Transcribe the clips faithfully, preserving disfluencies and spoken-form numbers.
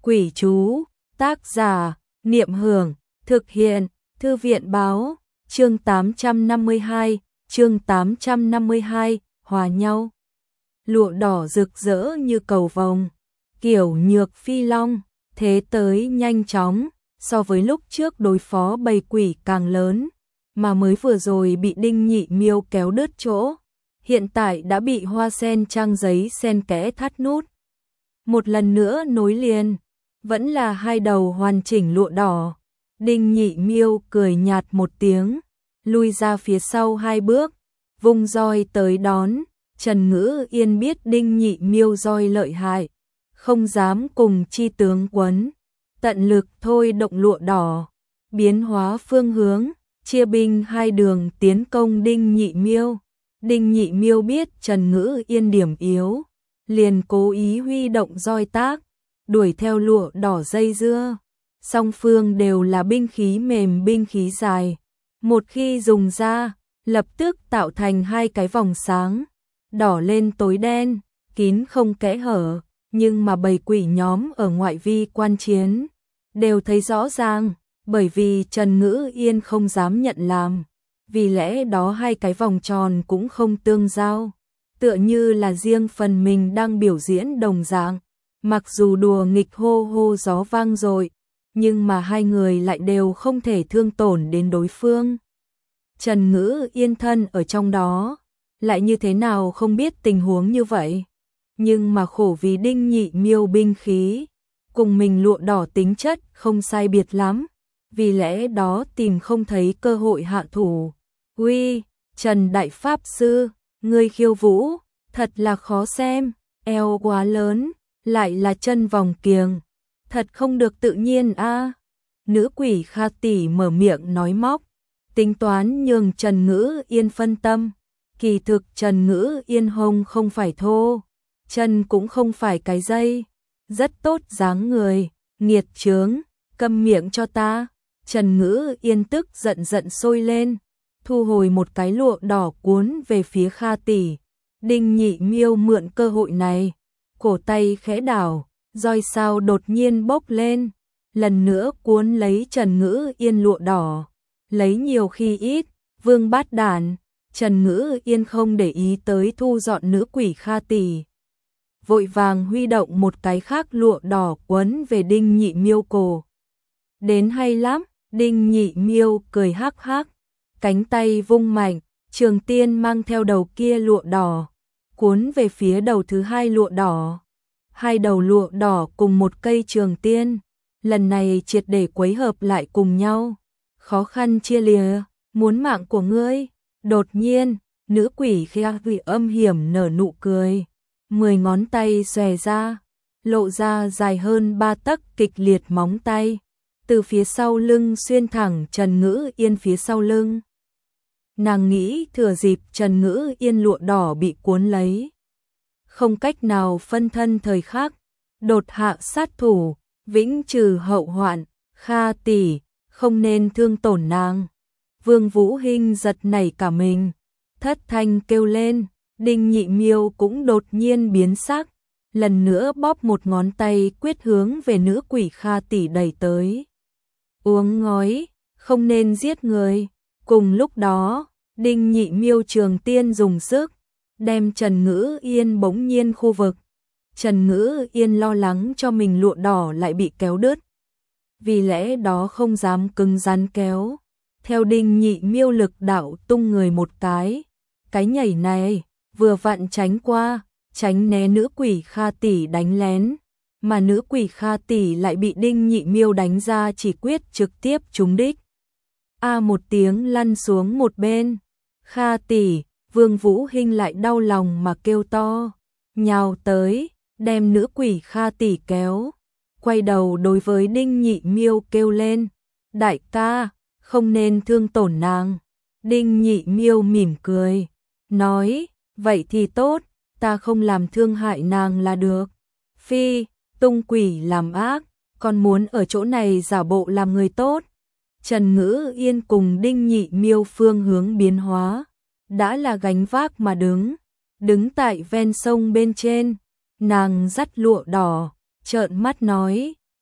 Quỷ chú, tác giả, Niệm Hưởng, thực hiện, Thư viện báo, chương tám trăm năm mươi hai, chương tám trăm năm mươi hai, hòa nhau. Lụa đỏ rực rỡ như cầu vồng, kiểu nhược phi long, thế tới nhanh chóng, so với lúc trước đối phó bầy quỷ càng lớn, mà mới vừa rồi bị Đinh Nhị Miêu kéo đứt chỗ, hiện tại đã bị hoa sen trang giấy sen kẽ thắt nút. Một lần nữa nối liền, vẫn là hai đầu hoàn chỉnh lụa đỏ. Đinh Nhị Miêu cười nhạt một tiếng, lui ra phía sau hai bước, vung roi tới đón. Trần Ngữ Yên biết Đinh Nhị Miêu roi lợi hại, không dám cùng chi tướng quấn, tận lực thôi động lụa đỏ, biến hóa phương hướng, chia binh hai đường tiến công Đinh Nhị Miêu. Đinh Nhị Miêu biết Trần Ngữ Yên điểm yếu, liền cố ý huy động roi tác, đuổi theo lụa đỏ dây dưa. Song phương đều là binh khí mềm binh khí dài, một khi dùng ra, lập tức tạo thành hai cái vòng sáng, đỏ lên tối đen, kín không kẽ hở, nhưng mà bầy quỷ nhóm ở ngoại vi quan chiến, đều thấy rõ ràng, bởi vì Trần Ngữ Yên không dám nhận làm, vì lẽ đó hai cái vòng tròn cũng không tương giao, tựa như là riêng phần mình đang biểu diễn đồng dạng, mặc dù đùa nghịch hô hô gió vang dội, nhưng mà hai người lại đều không thể thương tổn đến đối phương. Trần Ngữ Yên thân ở trong đó, lại như thế nào không biết tình huống như vậy, nhưng mà khổ vì Đinh Nhị Miêu binh khí, cùng mình lụa đỏ tính chất không sai biệt lắm, vì lẽ đó tìm không thấy cơ hội hạ thủ. Uy, Trần Đại Pháp Sư, ngươi khiêu vũ, thật là khó xem, eo quá lớn, lại là chân vòng kiềng, thật không được tự nhiên a. À. Nữ quỷ Kha tỷ mở miệng nói móc, tính toán nhường Trần Ngữ Yên phân tâm, kỳ thực Trần Ngữ Yên hông không phải thô, chân cũng không phải cái dây, rất tốt dáng người, nghiệt chướng, câm miệng cho ta. Trần Ngữ Yên tức giận giận sôi lên, thu hồi một cái lụa đỏ cuốn về phía Kha tỷ. Đinh Nhị Miêu mượn cơ hội này, cổ tay khẽ đảo, roi sao đột nhiên bốc lên, lần nữa cuốn lấy Trần Ngữ Yên lụa đỏ, lấy nhiều khi ít, vương bát đản. Trần Ngữ Yên không để ý tới thu dọn nữ quỷ Kha tỷ, vội vàng huy động một cái khác lụa đỏ quấn về Đinh Nhị Miêu cổ. Đến hay lắm, Đinh Nhị Miêu cười hắc hắc, cánh tay vung mạnh, trường tiên mang theo đầu kia lụa đỏ, cuốn về phía đầu thứ hai lụa đỏ. Hai đầu lụa đỏ cùng một cây trường tiên, lần này triệt để quấy hợp lại cùng nhau, khó khăn chia lìa, muốn mạng của ngươi. Đột nhiên, nữ quỷ Kha vì âm hiểm nở nụ cười, mười ngón tay xòe ra, lộ ra dài hơn ba tấc kịch liệt móng tay, từ phía sau lưng xuyên thẳng Trần Ngữ Yên phía sau lưng. Nàng nghĩ thừa dịp Trần Ngữ Yên lụa đỏ bị cuốn lấy, không cách nào phân thân thời khắc, đột hạ sát thủ, vĩnh trừ hậu hoạn. Kha tỷ, không nên thương tổn nàng. Vương Vũ Hinh giật nảy cả mình, thất thanh kêu lên. Đinh Nhị Miêu cũng đột nhiên biến sắc, lần nữa bóp một ngón tay quyết hướng về nữ quỷ Kha tỷ đẩy tới. Uống ngói, không nên giết người. Cùng lúc đó, Đinh Nhị Miêu trường tiên dùng sức, đem Trần Ngữ Yên bỗng nhiên khu vực. Trần Ngữ Yên lo lắng cho mình lụa đỏ lại bị kéo đứt, vì lẽ đó không dám cứng rắn kéo. Theo Đinh Nhị Miêu lực đạo tung người một cái, cái nhảy này vừa vặn tránh qua, tránh né nữ quỷ Kha tỷ đánh lén, mà nữ quỷ Kha tỷ lại bị Đinh Nhị Miêu đánh ra chỉ quyết trực tiếp trúng đích. A một tiếng lăn xuống một bên. Kha tỷ, Vương Vũ Hinh lại đau lòng mà kêu to, nhào tới, đem nữ quỷ Kha tỷ kéo, quay đầu đối với Đinh Nhị Miêu kêu lên, đại ca, không nên thương tổn nàng. Đinh Nhị Miêu mỉm cười, nói, vậy thì tốt, ta không làm thương hại nàng là được. Phi, tung quỷ làm ác, còn muốn ở chỗ này giả bộ làm người tốt. Trần Ngữ Yên cùng Đinh Nhị Miêu phương hướng biến hóa, đã là gánh vác mà đứng, đứng tại ven sông bên trên, nàng dắt lụa đỏ, trợn mắt nói,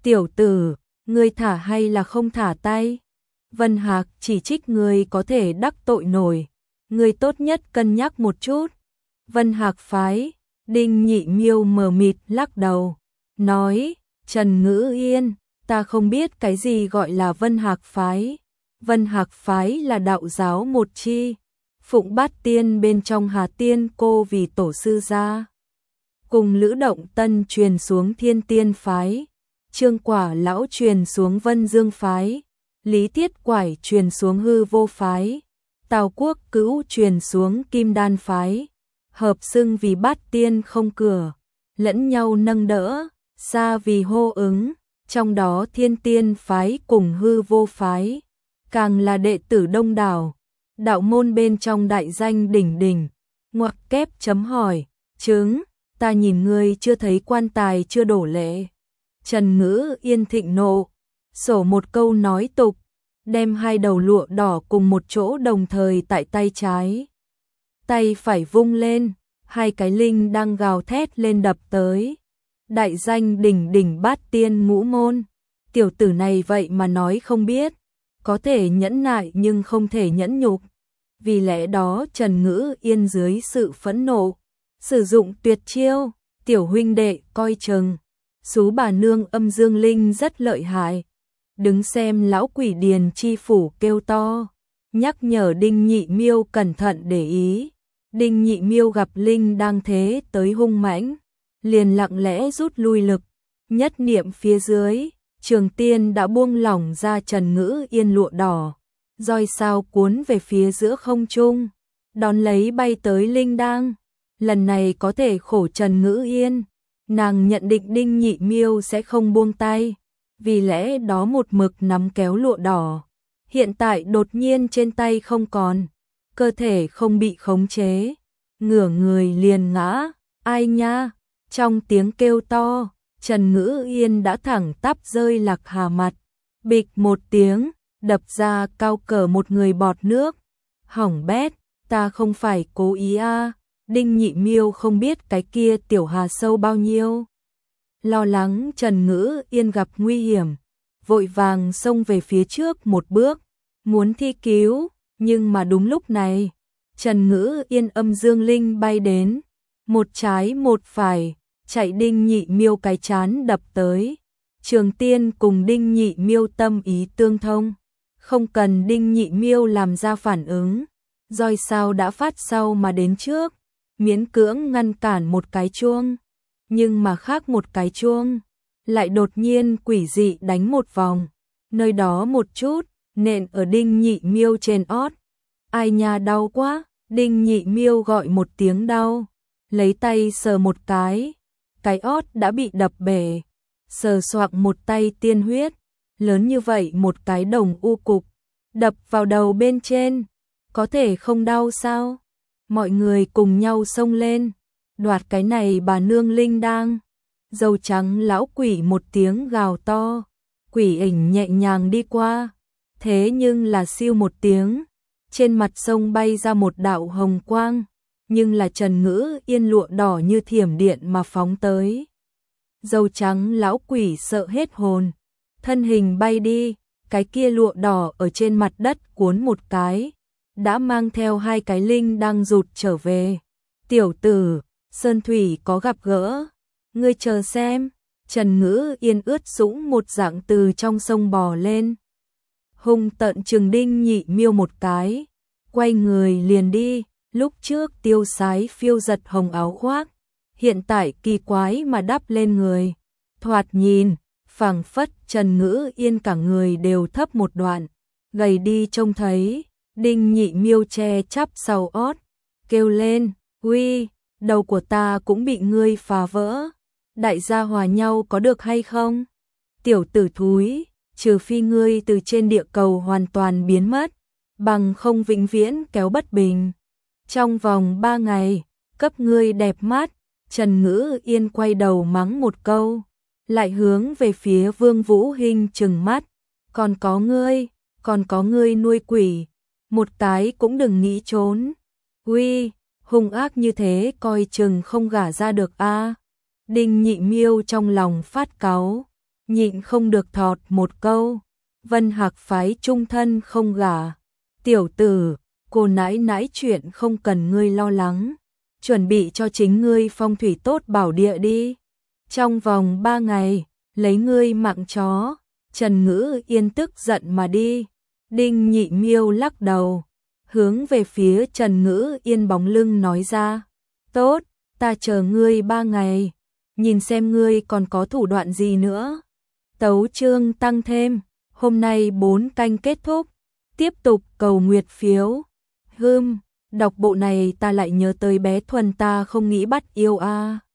Tiểu tử, ngươi thả hay là không thả tay? Vân Hạc chỉ trích ngươi có thể đắc tội nổi, ngươi tốt nhất cân nhắc một chút. Vân Hạc phái, Đinh Nhị Miêu mờ mịt lắc đầu, nói, Trần Ngữ Yên, ta không biết cái gì gọi là Vân Hạc phái. Vân Hạc phái là đạo giáo một chi, phụng bát tiên bên trong Hà Tiên cô vì tổ sư gia. Cùng Lữ Động Tân truyền xuống Thiên Tiên phái, Trương Quả lão truyền xuống Vân Dương phái, Lý Tiết Quải truyền xuống Hư Vô phái, Tào Quốc Cữu truyền xuống Kim Đan phái, hợp xưng vì bát tiên không cửa, lẫn nhau nâng đỡ, xa vì hô ứng, trong đó Thiên Tiên phái cùng Hư Vô phái, càng là đệ tử đông đảo, đạo môn bên trong đại danh đỉnh đỉnh, ngoặc kép chấm hỏi, chứng, ta nhìn ngươi chưa thấy quan tài chưa đổ lệ. Trần Ngữ Yên thịnh nộ, sổ một câu nói tục, đem hai đầu lụa đỏ cùng một chỗ đồng thời tại tay trái. Tay phải vung lên, hai cái linh đang gào thét lên đập tới. Đại danh đỉnh đỉnh bát tiên ngũ môn, tiểu tử này vậy mà nói không biết, có thể nhẫn nại nhưng không thể nhẫn nhục. Vì lẽ đó Trần Ngữ Yên dưới sự phẫn nộ, sử dụng tuyệt chiêu, tiểu huynh đệ coi chừng, sú bà nương âm dương linh rất lợi hại. Đứng xem lão quỷ điền chi phủ kêu to, nhắc nhở Đinh Nhị Miêu cẩn thận để ý. Đinh Nhị Miêu gặp linh đang thế tới hung mãnh, liền lặng lẽ rút lui lực, nhất niệm phía dưới, Trường Tiên đã buông lỏng ra Trần Ngữ Yên lụa đỏ, roi sao cuốn về phía giữa không trung, đón lấy bay tới linh đang. Lần này có thể khổ Trần Ngữ Yên, nàng nhận định Đinh Nhị Miêu sẽ không buông tay, vì lẽ đó một mực nắm kéo lụa đỏ. Hiện tại đột nhiên trên tay không còn, cơ thể không bị khống chế, ngửa người liền ngã, ai nha, trong tiếng kêu to, Trần Ngữ Yên đã thẳng tắp rơi Lạc Hà mặt, bịch một tiếng, đập ra cao cỡ một người bọt nước. Hỏng bét, ta không phải cố ý a. Đinh Nhị Miêu không biết cái kia tiểu hà sâu bao nhiêu. Lo lắng Trần Ngữ Yên gặp nguy hiểm, vội vàng xông về phía trước một bước, muốn thi cứu, nhưng mà đúng lúc này, Trần Ngữ Yên âm dương linh bay đến, một trái một phải, chạy Đinh Nhị Miêu cái chán đập tới. Trường Tiên cùng Đinh Nhị Miêu tâm ý tương thông, không cần Đinh Nhị Miêu làm ra phản ứng, roi sao đã phát sau mà đến trước, miễn cưỡng ngăn cản một cái chuông, nhưng mà khác một cái chuông, lại đột nhiên quỷ dị đánh một vòng, nơi đó một chút, nện ở Đinh Nhị Miêu trên ót. Ai nha đau quá, Đinh Nhị Miêu gọi một tiếng đau, lấy tay sờ một cái, cái ót đã bị đập bể, sờ soạng một tay tiên huyết, lớn như vậy một cái đồng u cục, đập vào đầu bên trên, có thể không đau sao? Mọi người cùng nhau xông lên, đoạt cái này bà nương linh đang. Dâu trắng lão quỷ một tiếng gào to, quỷ ảnh nhẹ nhàng đi qua, thế nhưng là siêu một tiếng, trên mặt sông bay ra một đạo hồng quang, nhưng là Trần Ngữ Yên lụa đỏ như thiểm điện mà phóng tới. Dâu trắng lão quỷ sợ hết hồn, thân hình bay đi, cái kia lụa đỏ ở trên mặt đất cuốn một cái, đã mang theo hai cái linh đang rụt trở về. Tiểu tử, Sơn Thủy có gặp gỡ, ngươi chờ xem. Trần Ngữ Yên ướt sũng một dạng từ trong sông bò lên, hung tận trừng Đinh Nhị Miêu một cái, quay người liền đi. Lúc trước tiêu sái phiêu giật hồng áo khoác, hiện tại kỳ quái mà đắp lên người, thoạt nhìn phảng phất Trần Ngữ Yên cả người đều thấp một đoạn, gầy đi trông thấy. Đinh Nhị Miêu che chắp sau ót, kêu lên, uy, đầu của ta cũng bị ngươi phá vỡ, đại gia hòa nhau có được hay không? Tiểu tử thúi, trừ phi ngươi từ trên địa cầu hoàn toàn biến mất, bằng không vĩnh viễn kéo bất bình. Trong vòng ba ngày, cấp ngươi đẹp mắt. Trần Ngữ Yên quay đầu mắng một câu, lại hướng về phía Vương Vũ Hinh trừng mắt, còn có ngươi, còn có ngươi nuôi quỷ, một cái cũng đừng nghĩ trốn. Uy, hung ác như thế coi chừng không gả ra được a. Đinh Nhị Miêu trong lòng phát cáu, nhịn không được thọt một câu, Vân Hạc phái trung thân không gả. Tiểu tử, cô nãi nãi chuyện không cần ngươi lo lắng, chuẩn bị cho chính ngươi phong thủy tốt bảo địa đi. Trong vòng ba ngày, lấy ngươi mạng chó. Trần Ngữ Yên tức giận mà đi. Đinh Nhị Miêu lắc đầu, hướng về phía Trần Ngữ Yên bóng lưng nói ra, tốt, ta chờ ngươi ba ngày, nhìn xem ngươi còn có thủ đoạn gì nữa. Tấu chương tăng thêm, hôm nay bốn canh kết thúc, tiếp tục cầu nguyệt phiếu. Hừm, đọc bộ này ta lại nhớ tới bé Thuần ta không nghĩ bắt yêu a. À.